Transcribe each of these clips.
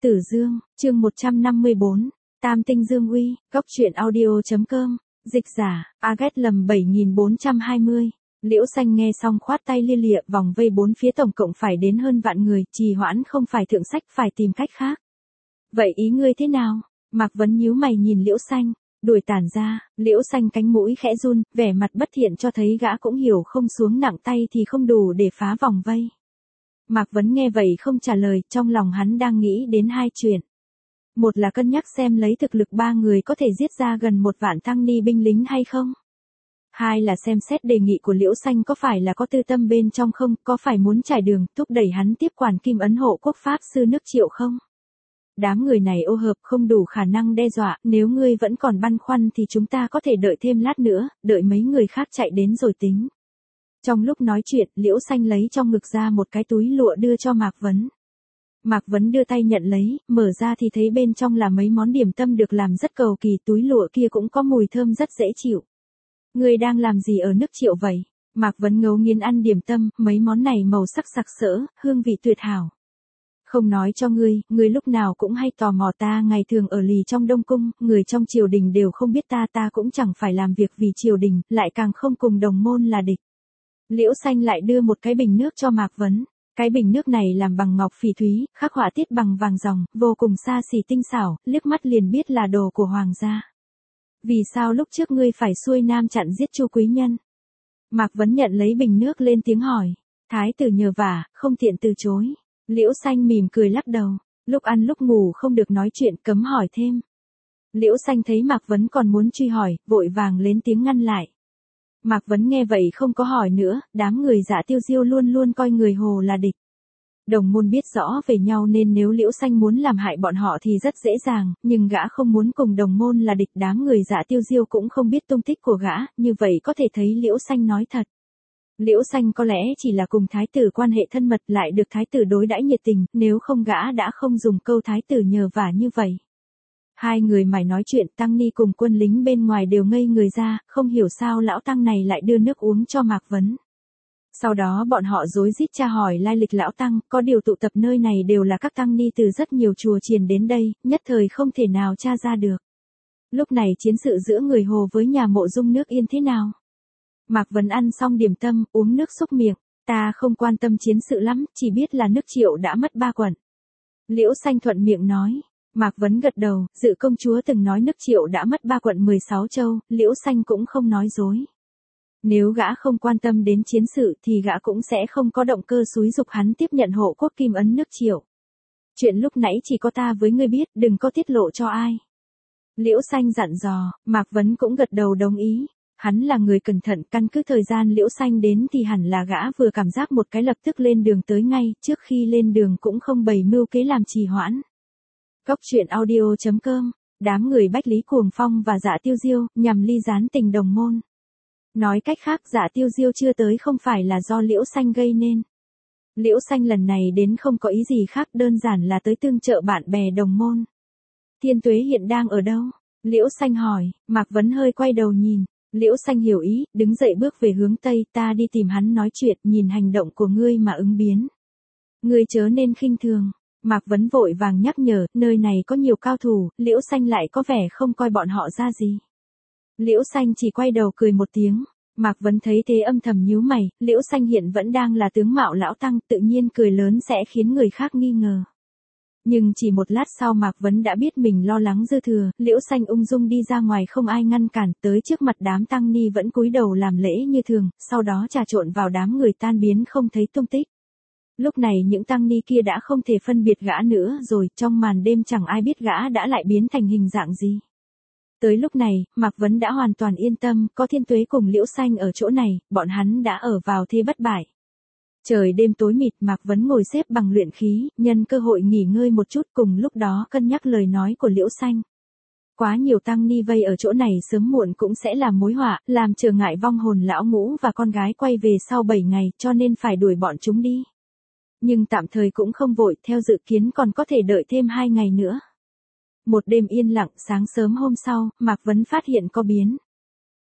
Tử Dương, chương 154, Tam tinh Dương uy, góc truyện audio.com, dịch giả, Agat lầm 7420. Liễu Xanh nghe xong khoát tay lia lịa, vòng vây bốn phía tổng cộng phải đến hơn vạn người, trì hoãn không phải thượng sách, phải tìm cách khác. Vậy ý ngươi thế nào? Mạc Vấn nhíu mày nhìn Liễu Xanh, đuổi tản ra. Liễu Xanh cánh mũi khẽ run, vẻ mặt bất thiện cho thấy gã cũng hiểu không xuống nặng tay thì không đủ để phá vòng vây. Mạc Vấn nghe vậy không trả lời, trong lòng hắn đang nghĩ đến hai chuyện. Một là cân nhắc xem lấy thực lực ba người có thể giết ra gần 1 vạn tăng ni binh lính hay không. Hai là xem xét đề nghị của Liễu Xanh có phải là có tư tâm bên trong không, có phải muốn trải đường, thúc đẩy hắn tiếp quản Kim Ấn Hộ Quốc Pháp Sư nước Triệu không. Đám người này ô hợp không đủ khả năng đe dọa, nếu ngươi vẫn còn băn khoăn thì chúng ta có thể đợi thêm lát nữa, đợi mấy người khác chạy đến rồi tính. Trong lúc nói chuyện, Liễu Xanh lấy trong ngực ra một cái túi lụa đưa cho Mạc Vấn. Mạc Vấn đưa tay nhận lấy, mở ra thì thấy bên trong là mấy món điểm tâm được làm rất cầu kỳ, túi lụa kia cũng có mùi thơm rất dễ chịu. Ngươi đang làm gì ở nước Triệu vậy? Mạc Vấn ngấu nghiến ăn điểm tâm, mấy món này màu sắc sặc sỡ, hương vị tuyệt hảo. Không nói cho ngươi lúc nào cũng hay tò mò ta, ngày thường ở lì trong Đông Cung, người trong triều đình đều không biết ta cũng chẳng phải làm việc vì triều đình, lại càng không cùng đồng môn là địch. Liễu Xanh lại đưa một cái bình nước cho Mạc Vấn. Cái bình nước này làm bằng ngọc phỉ thúy, khắc họa tiết bằng vàng ròng, vô cùng xa xỉ tinh xảo, liếc mắt liền biết là đồ của hoàng gia. Vì sao lúc trước ngươi phải xuôi nam chặn giết Chu Quý Nhân? Mạc Vấn nhận lấy bình nước lên tiếng hỏi. Thái tử nhờ vả, không tiện từ chối. Liễu Xanh mỉm cười lắc đầu. Lúc ăn lúc ngủ không được nói chuyện, cấm hỏi thêm. Liễu Xanh thấy Mạc Vấn còn muốn truy hỏi, vội vàng lên tiếng ngăn lại. Mạc Vấn nghe vậy không có hỏi nữa, đám người Dạ Tiêu Diêu luôn luôn coi người Hồ là địch. Đồng môn biết rõ về nhau nên nếu Liễu Xanh muốn làm hại bọn họ thì rất dễ dàng, nhưng gã không muốn cùng đồng môn là địch, đám người Dạ Tiêu Diêu cũng không biết tung tích của gã, như vậy có thể thấy Liễu Xanh nói thật. Liễu Xanh có lẽ chỉ là cùng thái tử quan hệ thân mật, lại được thái tử đối đãi nhiệt tình, nếu không gã đã không dùng câu thái tử nhờ vả như vậy. Hai người mải nói chuyện, tăng ni cùng quân lính bên ngoài đều ngây người ra, không hiểu sao lão tăng này lại đưa nước uống cho Mạc Vấn. Sau đó bọn họ rối rít tra hỏi lai lịch lão tăng, có điều tụ tập nơi này đều là các tăng ni từ rất nhiều chùa chiền đến đây, nhất thời không thể nào tra ra được. Lúc này chiến sự giữa người Hồ với nhà Mộ Dung nước Yên thế nào? Mạc Vấn ăn xong điểm tâm, uống nước xúc miệng, ta không quan tâm chiến sự lắm, chỉ biết là nước Triệu đã mất 3 quận. Liễu Xanh thuận miệng nói. Mạc Vấn gật đầu, Dự công chúa từng nói nước Triệu đã mất 3 quận 16 châu, Liễu Xanh cũng không nói dối. Nếu gã không quan tâm đến chiến sự thì gã cũng sẽ không có động cơ xúi giục hắn tiếp nhận hộ quốc Kim Ấn nước Triệu. Chuyện lúc nãy chỉ có ta với ngươi biết, đừng có tiết lộ cho ai. Liễu Xanh dặn dò, Mạc Vấn cũng gật đầu đồng ý. Hắn là người cẩn thận, căn cứ thời gian Liễu Xanh đến thì hẳn là gã vừa cảm giác một cái lập tức lên đường tới ngay, trước khi lên đường cũng không bày mưu kế làm trì hoãn. Góc truyện audio.com, đám người Bách Lý Cuồng Phong và Dạ Tiêu Diêu, nhằm ly gián tình đồng môn. Nói cách khác, Dạ Tiêu Diêu chưa tới không phải là do Liễu Xanh gây nên. Liễu Xanh lần này đến không có ý gì khác, đơn giản là tới tương trợ bạn bè đồng môn. Thiên Tuế hiện đang ở đâu? Liễu Xanh hỏi. Mạc Vấn hơi quay đầu nhìn. Liễu Xanh hiểu ý, đứng dậy bước về hướng Tây, ta đi tìm hắn nói chuyện, nhìn hành động của ngươi mà ứng biến. Ngươi chớ nên khinh thường. Mạc Vấn vội vàng nhắc nhở, nơi này có nhiều cao thủ, Liễu Xanh lại có vẻ không coi bọn họ ra gì. Liễu Xanh chỉ quay đầu cười một tiếng. Mạc Vấn thấy thế âm thầm nhíu mày, Liễu Xanh hiện vẫn đang là tướng mạo lão tăng, tự nhiên cười lớn sẽ khiến người khác nghi ngờ. Nhưng chỉ một lát sau Mạc Vấn đã biết mình lo lắng dư thừa, Liễu Xanh ung dung đi ra ngoài không ai ngăn cản, tới trước mặt đám tăng ni vẫn cúi đầu làm lễ như thường, sau đó trà trộn vào đám người tan biến không thấy tung tích. Lúc này những tăng ni kia đã không thể phân biệt gã nữa rồi, trong màn đêm chẳng ai biết gã đã lại biến thành hình dạng gì. Tới lúc này, Mạc Vấn đã hoàn toàn yên tâm, có Thiên Tuế cùng Liễu Xanh ở chỗ này, bọn hắn đã ở vào thế bất bại. Trời đêm tối mịt, Mạc Vấn ngồi xếp bằng luyện khí, nhân cơ hội nghỉ ngơi một chút, cùng lúc đó cân nhắc lời nói của Liễu Xanh. Quá nhiều tăng ni vây ở chỗ này sớm muộn cũng sẽ làm mối họa, làm trở ngại vong hồn lão ngũ và con gái quay về sau 7 ngày, cho nên phải đuổi bọn chúng đi. Nhưng tạm thời cũng không vội, theo dự kiến còn có thể đợi thêm 2 ngày nữa. Một đêm yên lặng, sáng sớm hôm sau, Mạc Vấn phát hiện có biến.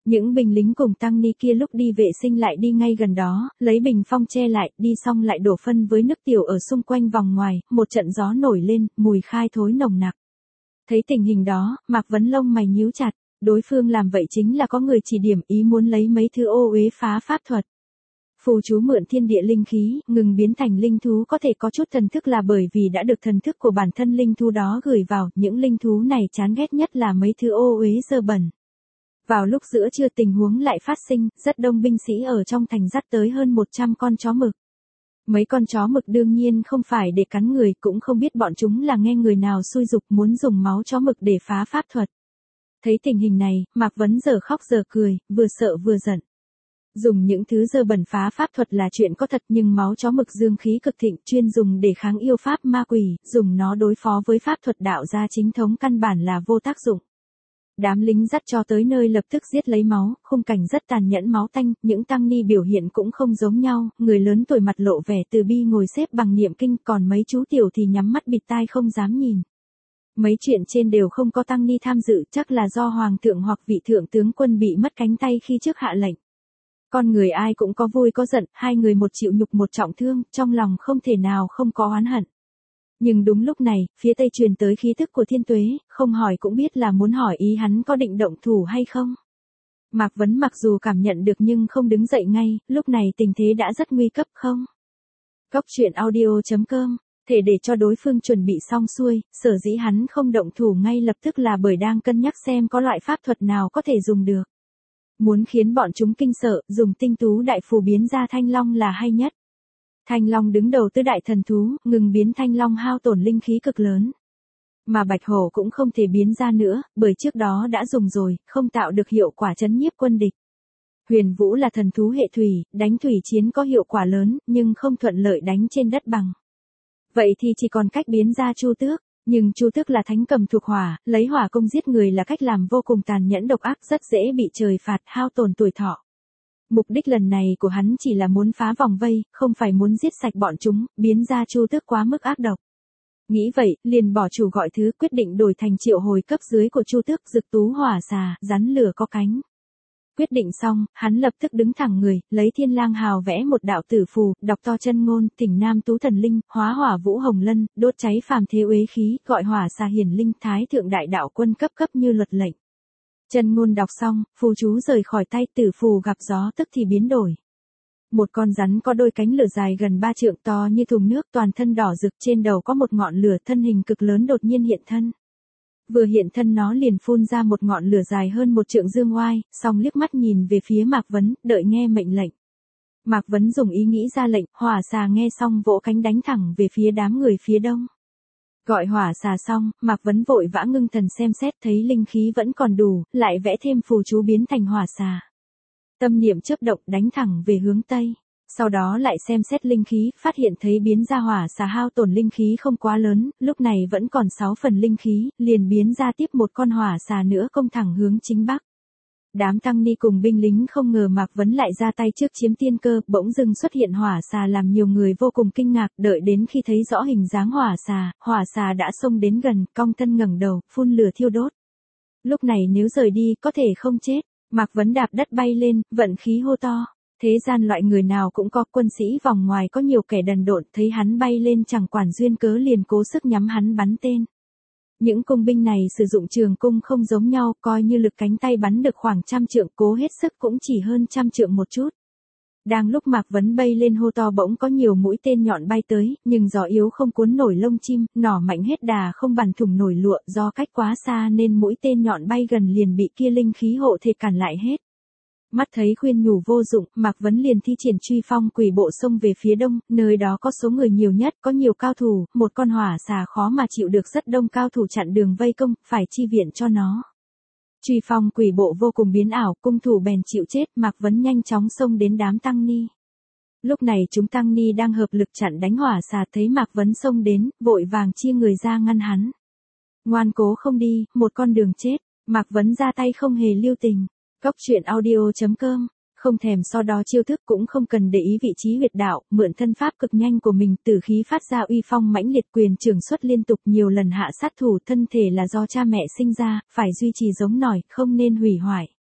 Những binh lính cùng tăng ni kia lúc đi vệ sinh lại đi ngay gần đó, lấy bình phong che lại, đi xong lại đổ phân với nước tiểu ở xung quanh vòng ngoài, một trận gió nổi lên, mùi khai thối nồng nặc. Thấy tình hình đó, Mạc Vấn lông mày nhíu chặt, đối phương làm vậy chính là có người chỉ điểm ý muốn lấy mấy thứ ô uế phá pháp thuật. Phù chú mượn thiên địa linh khí, ngừng biến thành linh thú có thể có chút thần thức là bởi vì đã được thần thức của bản thân linh thú đó gửi vào, những linh thú này chán ghét nhất là mấy thứ ô uế dơ bẩn. Vào lúc giữa trưa tình huống lại phát sinh, rất đông binh sĩ ở trong thành dắt tới hơn 100 con chó mực. Mấy con chó mực đương nhiên không phải để cắn người, cũng không biết bọn chúng là nghe người nào xui dục muốn dùng máu chó mực để phá pháp thuật. Thấy tình hình này, Mạc Vấn giờ khóc giờ cười, vừa sợ vừa giận. Dùng những thứ dơ bẩn phá pháp thuật là chuyện có thật, nhưng máu chó mực dương khí cực thịnh, chuyên dùng để kháng yêu pháp ma quỷ, dùng nó đối phó với pháp thuật đạo gia chính thống căn bản là vô tác dụng. Đám lính dắt cho tới nơi lập tức giết lấy máu, khung cảnh rất tàn nhẫn máu tanh, những tăng ni biểu hiện cũng không giống nhau, người lớn tuổi mặt lộ vẻ từ bi ngồi xếp bằng niệm kinh, còn mấy chú tiểu thì nhắm mắt bịt tai không dám nhìn. Mấy chuyện trên đều không có tăng ni tham dự, chắc là do hoàng thượng hoặc vị thượng tướng quân bị mất cánh tay khi trước hạ lệnh. Con người ai cũng có vui có giận, hai người một chịu nhục một trọng thương, trong lòng không thể nào không có oán hận. Nhưng đúng lúc này, phía tây truyền tới khí thức của Thiên Tuế, không hỏi cũng biết là muốn hỏi ý hắn có định động thủ hay không. Mạc Vấn mặc dù cảm nhận được nhưng không đứng dậy ngay, lúc này tình thế đã rất nguy cấp không. Cốc truyện audio.com, thể để cho đối phương chuẩn bị xong xuôi, sở dĩ hắn không động thủ ngay lập tức là bởi đang cân nhắc xem có loại pháp thuật nào có thể dùng được. Muốn khiến bọn chúng kinh sợ, dùng tinh tú đại phù biến ra thanh long là hay nhất. Thanh long đứng đầu tứ đại thần thú, ngừng biến thanh long hao tổn linh khí cực lớn. Mà bạch hổ cũng không thể biến ra nữa, bởi trước đó đã dùng rồi, không tạo được hiệu quả trấn nhiếp quân địch. Huyền vũ là thần thú hệ thủy, đánh thủy chiến có hiệu quả lớn, nhưng không thuận lợi đánh trên đất bằng. Vậy thì chỉ còn cách biến ra chu tước, nhưng chu tước là thánh cầm thuộc hỏa, lấy hỏa công giết người là cách làm vô cùng tàn nhẫn độc ác, rất dễ bị trời phạt hao tổn tuổi thọ. Mục đích lần này của hắn chỉ là muốn phá vòng vây, không phải muốn giết sạch bọn chúng, biến ra chu tước quá mức ác độc. Nghĩ vậy, liền bỏ chủ gọi thứ, quyết định đổi thành triệu hồi cấp dưới của chu tước, dực tú hỏa xà, rắn lửa có cánh. Quyết định xong, hắn lập tức đứng thẳng người, lấy thiên lang hào vẽ một đạo tử phù, đọc to chân ngôn, thỉnh nam tú thần linh, hóa hỏa vũ hồng lân, đốt cháy phàm thế uế khí, gọi hỏa xà hiển linh, thái thượng đại đạo quân cấp cấp như luật lệnh. Chân ngôn đọc xong, phù chú rời khỏi tay, tử phù gặp gió tức thì biến đổi. Một con rắn có đôi cánh lửa dài gần 3 trượng, to như thùng nước, toàn thân đỏ rực, trên đầu có một ngọn lửa, thân hình cực lớn đột nhiên hiện thân. Vừa hiện thân nó liền phun ra một ngọn lửa dài hơn 1 trượng dương oai, xong liếc mắt nhìn về phía Mạc Vấn, đợi nghe mệnh lệnh. Mạc Vấn dùng ý nghĩ ra lệnh, hỏa xà nghe xong vỗ cánh đánh thẳng về phía đám người phía đông. Gọi hỏa xà xong, Mạc Vấn vội vã ngưng thần xem xét, thấy linh khí vẫn còn đủ, lại vẽ thêm phù chú biến thành hỏa xà. Tâm niệm chớp động đánh thẳng về hướng tây. Sau đó lại xem xét linh khí, phát hiện thấy biến ra hỏa xà hao tổn linh khí không quá lớn, lúc này vẫn còn 6 phần linh khí, liền biến ra tiếp một con hỏa xà nữa công thẳng hướng chính bắc. Đám tăng ni cùng binh lính không ngờ Mạc Vấn lại ra tay trước chiếm tiên cơ, bỗng dưng xuất hiện hỏa xà làm nhiều người vô cùng kinh ngạc, đợi đến khi thấy rõ hình dáng hỏa xà đã xông đến gần, cong thân ngẩng đầu, phun lửa thiêu đốt. Lúc này nếu rời đi, có thể không chết. Mạc Vấn đạp đất bay lên, vận khí hô to. Thế gian loại người nào cũng có, quân sĩ vòng ngoài có nhiều kẻ đần độn, thấy hắn bay lên chẳng quản duyên cớ liền cố sức nhắm hắn bắn tên. Những cung binh này sử dụng trường cung không giống nhau, coi như lực cánh tay bắn được khoảng 100 trượng, cố hết sức cũng chỉ hơn 100 trượng một chút. Đang lúc Mạc Vấn bay lên hô to bỗng có nhiều mũi tên nhọn bay tới, nhưng gió yếu không cuốn nổi lông chim, nỏ mạnh hết đà không bắn thủng nổi lụa, do cách quá xa nên mũi tên nhọn bay gần liền bị kia linh khí hộ thể cản lại hết. Mắt thấy khuyên nhủ vô dụng, Mạc Vấn liền thi triển truy phong quỷ bộ xông về phía đông, nơi đó có số người nhiều nhất, có nhiều cao thủ, một con hỏa xà khó mà chịu được rất đông cao thủ chặn đường vây công, phải chi viện cho nó. Truy phong quỷ bộ vô cùng biến ảo, cung thủ bèn chịu chết, Mạc Vấn nhanh chóng xông đến đám tăng ni. Lúc này chúng tăng ni đang hợp lực chặn đánh hỏa xà, thấy Mạc Vấn xông đến, vội vàng chia người ra ngăn hắn. Ngoan cố không đi, một con đường chết, Mạc Vấn ra tay không hề lưu tình. Cốc truyện audio.com, không thèm so đo chiêu thức cũng không cần để ý vị trí huyệt đạo, mượn thân pháp cực nhanh của mình, tử khí phát ra uy phong mãnh liệt, quyền trường xuất liên tục nhiều lần hạ sát thủ, thân thể là do cha mẹ sinh ra, phải duy trì giống nòi, không nên hủy hoại.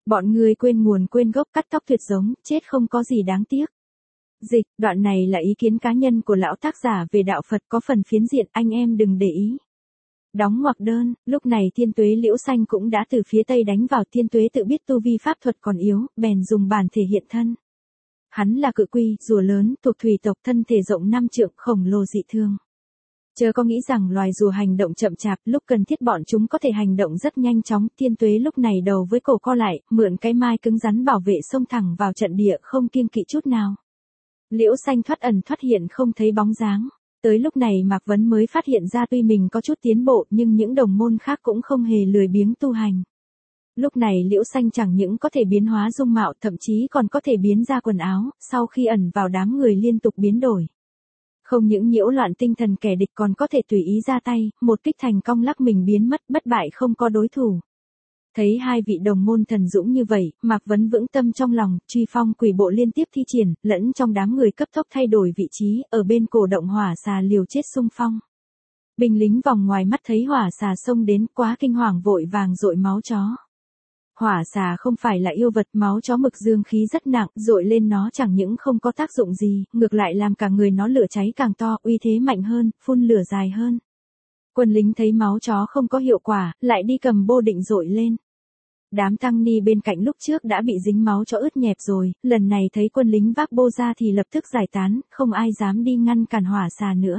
Bọn người quên nguồn quên gốc cắt tóc tuyệt giống, chết không có gì đáng tiếc. Dịch, đoạn này là ý kiến cá nhân của lão tác giả về đạo Phật có phần phiến diện, anh em đừng để ý. Đóng ngoặc đơn, lúc này Thiên Tuế Liễu Xanh cũng đã từ phía Tây đánh vào. Thiên Tuế tự biết tu vi pháp thuật còn yếu, bèn dùng bản thể hiện thân. Hắn là cự quy, rùa lớn, thuộc thủy tộc, thân thể rộng 5 trượng, khổng lồ dị thương. Chớ có nghĩ rằng loài rùa hành động chậm chạp, lúc cần thiết bọn chúng có thể hành động rất nhanh chóng. Thiên Tuế lúc này đầu với cổ co lại, mượn cái mai cứng rắn bảo vệ xông thẳng vào trận địa không kiêng kỵ chút nào. Liễu Xanh thoát ẩn thoát hiện không thấy bóng dáng. Tới lúc này Mạc Vấn mới phát hiện ra tuy mình có chút tiến bộ nhưng những đồng môn khác cũng không hề lười biếng tu hành. Lúc này Liễu Xanh chẳng những có thể biến hóa dung mạo, thậm chí còn có thể biến ra quần áo, sau khi ẩn vào đám người liên tục biến đổi. Không những nhiễu loạn tinh thần kẻ địch còn có thể tùy ý ra tay, một kích thành công lắc mình biến mất, bất bại không có đối thủ. Thấy hai vị đồng môn thần dũng như vậy, Mạc Vấn vững tâm trong lòng, truy phong quỷ bộ liên tiếp thi triển, lẫn trong đám người cấp tốc thay đổi vị trí, ở bên cổ động hỏa xà liều chết xung phong. Binh lính vòng ngoài mắt thấy hỏa xà xông đến, quá kinh hoàng vội vàng dội máu chó. Hỏa xà không phải là yêu vật, máu chó mực dương khí rất nặng, dội lên nó chẳng những không có tác dụng gì, ngược lại làm cả người nó lửa cháy càng to, uy thế mạnh hơn, phun lửa dài hơn. Quân lính thấy máu chó không có hiệu quả, lại đi cầm bô định dội lên. Đám tăng ni bên cạnh lúc trước đã bị dính máu cho ướt nhẹp rồi, lần này thấy quân lính vác bô ra thì lập tức giải tán, không ai dám đi ngăn cản hỏa xà nữa.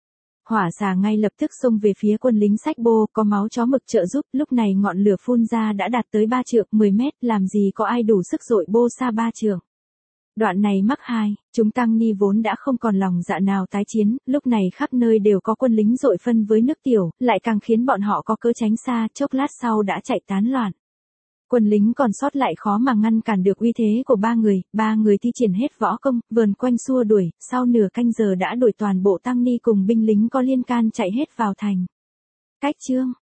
Hỏa xà ngay lập tức xông về phía quân lính xách bô, có máu chó mực trợ giúp, lúc này ngọn lửa phun ra đã đạt tới 3 trượng, 10 mét, làm gì có ai đủ sức dội bô xa 3 trượng. Đoạn này mắc hai, chúng tăng ni vốn đã không còn lòng dạ nào tái chiến, lúc này khắp nơi đều có quân lính dội phân với nước tiểu, lại càng khiến bọn họ có cớ tránh xa, chốc lát sau đã chạy tán loạn. Quân lính còn sót lại khó mà ngăn cản được uy thế của ba người thi triển hết võ công, vờn quanh xua đuổi, sau nửa canh giờ đã đuổi toàn bộ tăng ni cùng binh lính có liên can chạy hết vào thành. Cách chương